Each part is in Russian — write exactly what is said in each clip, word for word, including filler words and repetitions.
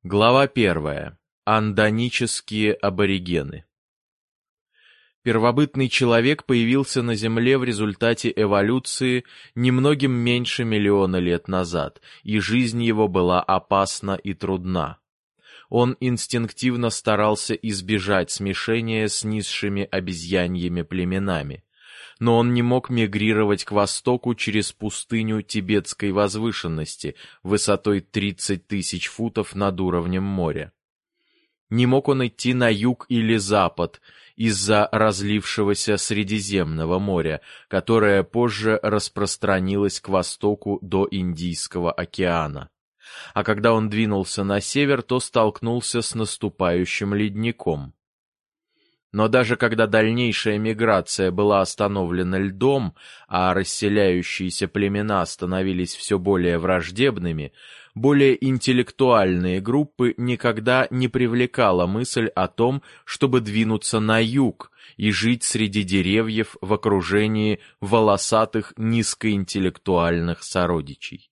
Глава первая. Андонические аборигены. Первобытный человек появился на Земле в результате эволюции немногим меньше миллиона лет назад, и жизнь его была опасна и трудна. Он инстинктивно старался избежать смешения с низшими обезьяньими племенами, но он не мог мигрировать к востоку через пустыню тибетской возвышенности высотой тридцать тысяч футов над уровнем моря. Не мог он идти на юг или запад из-за разлившегося Средиземного моря, которое позже распространилось к востоку до Индийского океана. А когда он двинулся на север, то столкнулся с наступающим ледником. Но даже когда дальнейшая миграция была остановлена льдом, а расселяющиеся племена становились все более враждебными, более интеллектуальные группы никогда не привлекала мысль о том, чтобы двинуться на юг и жить среди деревьев в окружении волосатых низкоинтеллектуальных сородичей.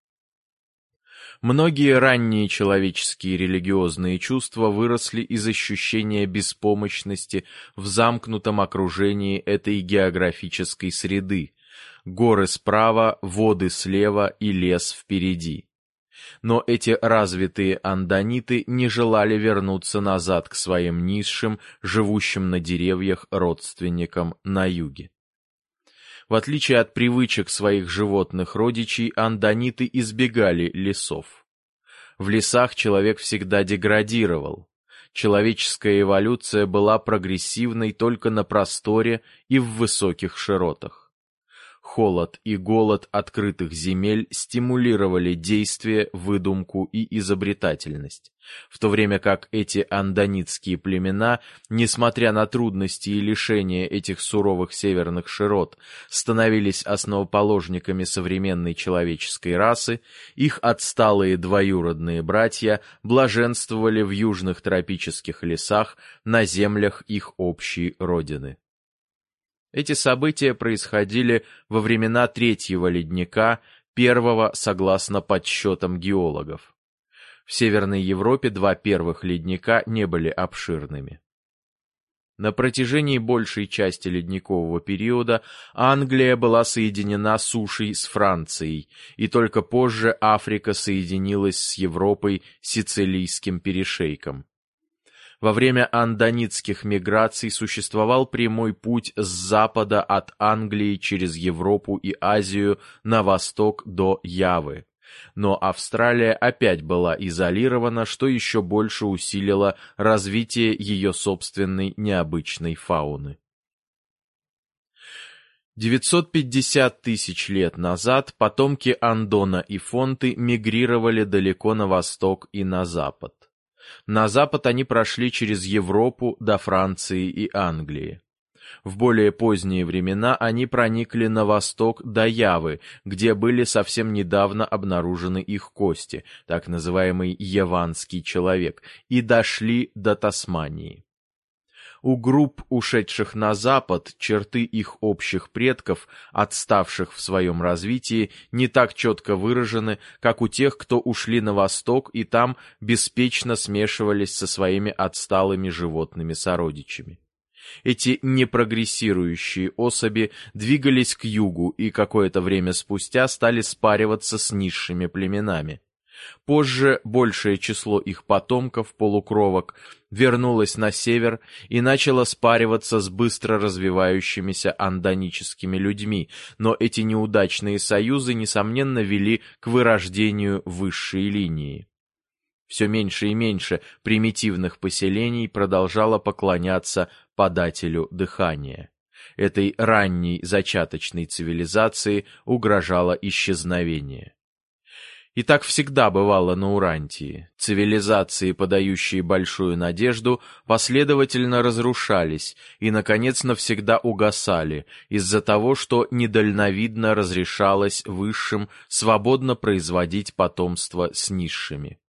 Многие ранние человеческие религиозные чувства выросли из ощущения беспомощности в замкнутом окружении этой географической среды: горы справа, воды слева и лес впереди. Но эти развитые андониты не желали вернуться назад к своим низшим, живущим на деревьях родственникам на юге. В отличие от привычек своих животных родичей, андониты избегали лесов. В лесах человек всегда деградировал. Человеческая эволюция была прогрессивной только на просторе и в высоких широтах. Холод и голод открытых земель стимулировали действие, выдумку и изобретательность, в то время как эти андонитские племена, несмотря на трудности и лишения этих суровых северных широт, становились основоположниками современной человеческой расы, их отсталые двоюродные братья блаженствовали в южных тропических лесах на землях их общей родины. Эти события происходили во времена третьего ледника, первого согласно подсчетам геологов. В Северной Европе два первых ледника не были обширными. На протяжении большей части ледникового периода Англия была соединена сушей с Францией, и только позже Африка соединилась с Европой Сицилийским перешейком. Во время андонитских миграций существовал прямой путь с запада от Англии через Европу и Азию на восток до Явы. Но Австралия опять была изолирована, что еще больше усилило развитие ее собственной необычной фауны. девятьсот пятьдесят тысяч лет назад потомки Андона и Фонты мигрировали далеко на восток и на запад. На запад они прошли через Европу до Франции и Англии. В более поздние времена они проникли на восток до Явы, где были совсем недавно обнаружены их кости, так называемый яванский человек, и дошли до Тасмании. У групп, ушедших на запад, черты их общих предков, отставших в своем развитии, не так четко выражены, как у тех, кто ушли на восток и там беспечно смешивались со своими отсталыми животными сородичами. Эти непрогрессирующие особи двигались к югу и какое-то время спустя стали спариваться с низшими племенами. Позже большее число их потомков, полукровок, вернулось на север и начало спариваться с быстро развивающимися андоническими людьми, но эти неудачные союзы, несомненно, вели к вырождению высшей линии. Все меньше и меньше примитивных поселений продолжало поклоняться подателю дыхания. Этой ранней зачаточной цивилизации угрожало исчезновение. И так всегда бывало на Урантии. Цивилизации, подающие большую надежду, последовательно разрушались и, наконец, навсегда угасали из-за того, что недальновидно разрешалось высшим свободно производить потомство с низшими.